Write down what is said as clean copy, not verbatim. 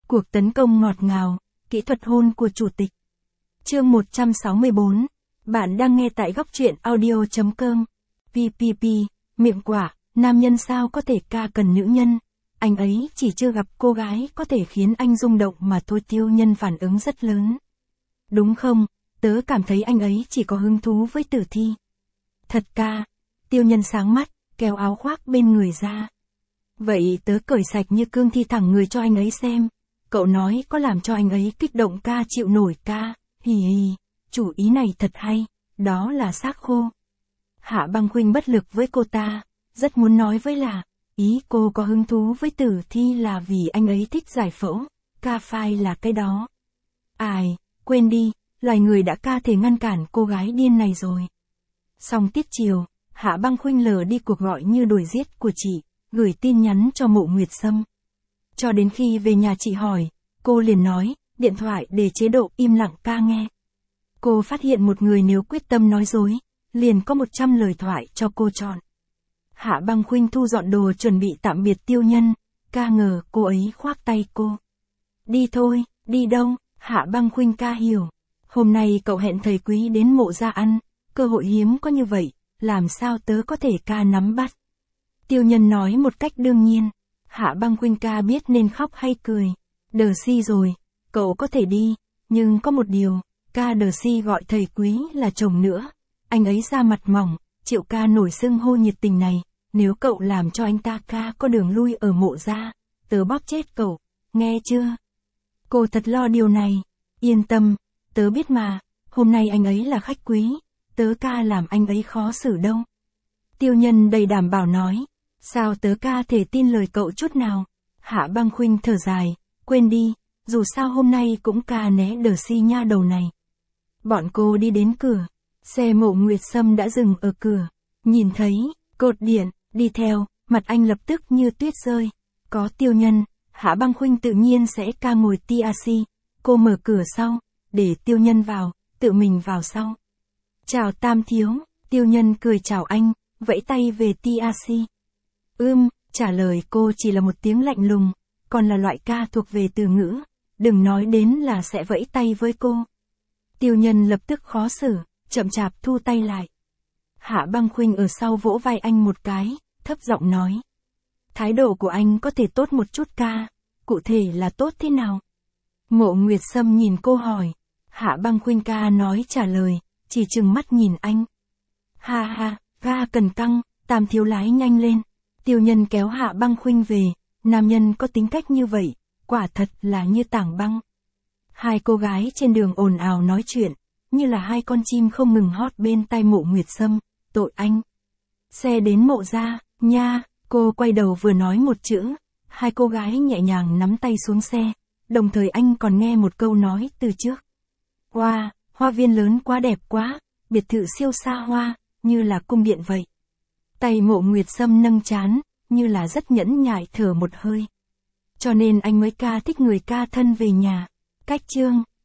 Cuộc tấn công ngọt ngào, kỹ thuật hôn của chủ tịch. Chương 164. Bạn đang nghe tại góc truyện audio.com. PPP, miệng quả, nam nhân sao có thể ca cần nữ nhân. Anh ấy chỉ chưa gặp cô gái có thể khiến anh rung động mà thôi. Tiêu Nhân phản ứng rất lớn. Đúng không, tớ cảm thấy anh ấy chỉ có hứng thú với Tử Thi. Thật ca. Tiêu Nhân sáng mắt, kéo áo khoác bên người ra. Vậy tớ cởi sạch như cương thi thẳng người cho anh ấy xem. Cậu nói có làm cho anh ấy kích động ca chịu nổi ca, hì hì, chủ ý này thật hay, đó là xác khô. Hạ Băng Khuynh bất lực với cô ta, rất muốn nói với là, ý cô có hứng thú với Tử Thi là vì anh ấy thích giải phẫu, ca phai là cái đó. Ai, quên đi, loài người đã ca thể ngăn cản cô gái điên này rồi. Xong tiết chiều, Hạ Băng Khuynh lờ đi cuộc gọi như đuổi giết của chị, gửi tin nhắn cho Mộ Nguyệt Sâm. Cho đến khi về nhà chị hỏi, cô liền nói, điện thoại để chế độ im lặng ca nghe. Cô phát hiện một người nếu quyết tâm nói dối, liền có 100 lời thoại cho cô chọn. Hạ Băng Khuynh thu dọn đồ chuẩn bị tạm biệt Tiêu Nhân, ca ngờ cô ấy khoác tay cô. Đi thôi, đi đâu? Hạ Băng Khuynh ca hiểu. Hôm nay cậu hẹn thầy Quý đến Mộ gia ăn, cơ hội hiếm có như vậy, làm sao tớ có thể ca nắm bắt. Tiêu Nhân nói một cách đương nhiên. Hạ Băng Khuynh ca biết nên khóc hay cười. Đờ si rồi, cậu có thể đi, nhưng có một điều, ca đờ si gọi thầy Quý là chồng nữa. Anh ấy ra mặt mỏng, chịu ca nổi xưng hô nhiệt tình này, nếu cậu làm cho anh ta ca có đường lui ở Mộ gia, tớ bóp chết cậu, nghe chưa? Cô thật lo điều này, yên tâm, tớ biết mà, hôm nay anh ấy là khách quý, tớ ca làm anh ấy khó xử đâu. Tiêu Nhân đầy đảm bảo nói. Sao tớ ca thể tin lời cậu chút nào? Hạ Băng Khuynh thở dài, quên đi, dù sao hôm nay cũng ca né đờ si nha đầu này. Bọn cô đi đến cửa, xe Mộ Nguyệt Sâm đã dừng ở cửa, nhìn thấy, cột điện, đi theo, mặt anh lập tức như tuyết rơi. Có Tiêu Nhân, Hạ Băng Khuynh tự nhiên sẽ ca ngồi TRC, cô mở cửa sau, để Tiêu Nhân vào, tự mình vào sau. Chào Tam thiếu, Tiêu Nhân cười chào anh, vẫy tay về TRC. Trả lời cô chỉ là một tiếng lạnh lùng, còn là loại ca thuộc về từ ngữ, đừng nói đến là sẽ vẫy tay với cô. Tiêu Nhân lập tức khó xử, chậm chạp thu tay lại. Hạ Băng Khuynh ở sau vỗ vai anh một cái, thấp giọng nói. Thái độ của anh có thể tốt một chút ca, cụ thể là tốt thế nào? Mộ Nguyệt Sâm nhìn cô hỏi, Hạ Băng Khuynh ca nói trả lời, chỉ trừng mắt nhìn anh. Ha ha, ga cần căng, Tam thiếu lái nhanh lên. Tiêu Nhân kéo Hạ Băng Khuynh về, nam nhân có tính cách như vậy, quả thật là như tảng băng. Hai cô gái trên đường ồn ào nói chuyện, như là hai con chim không ngừng hót bên tai Mộ Nguyệt Sâm, tội anh. Xe đến Mộ gia, nha, cô quay đầu vừa nói một chữ, hai cô gái nhẹ nhàng nắm tay xuống xe, đồng thời anh còn nghe một câu nói từ trước. Wow, hoa viên lớn quá đẹp quá, biệt thự siêu xa hoa, như là cung điện vậy. Tay Mộ Nguyệt Sâm nâng trán, như là rất nhẫn nhại thở một hơi. Cho nên anh mới ca thích người ca thân về nhà. Cách chương.